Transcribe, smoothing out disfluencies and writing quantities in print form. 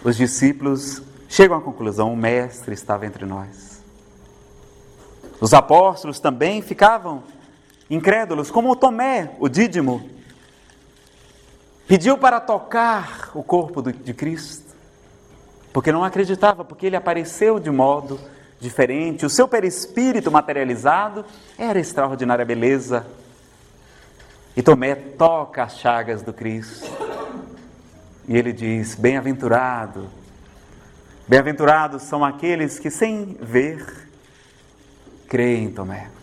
os discípulos chegam à conclusão: o Mestre estava entre nós. Os apóstolos também ficavam incrédulos, como Tomé, o dídimo, pediu para tocar o corpo de Cristo, porque não acreditava, porque ele apareceu de modo diferente. O seu perispírito materializado era extraordinária beleza. E Tomé toca as chagas do Cristo. E ele diz: bem-aventurados são aqueles que sem ver, creem, Tomé.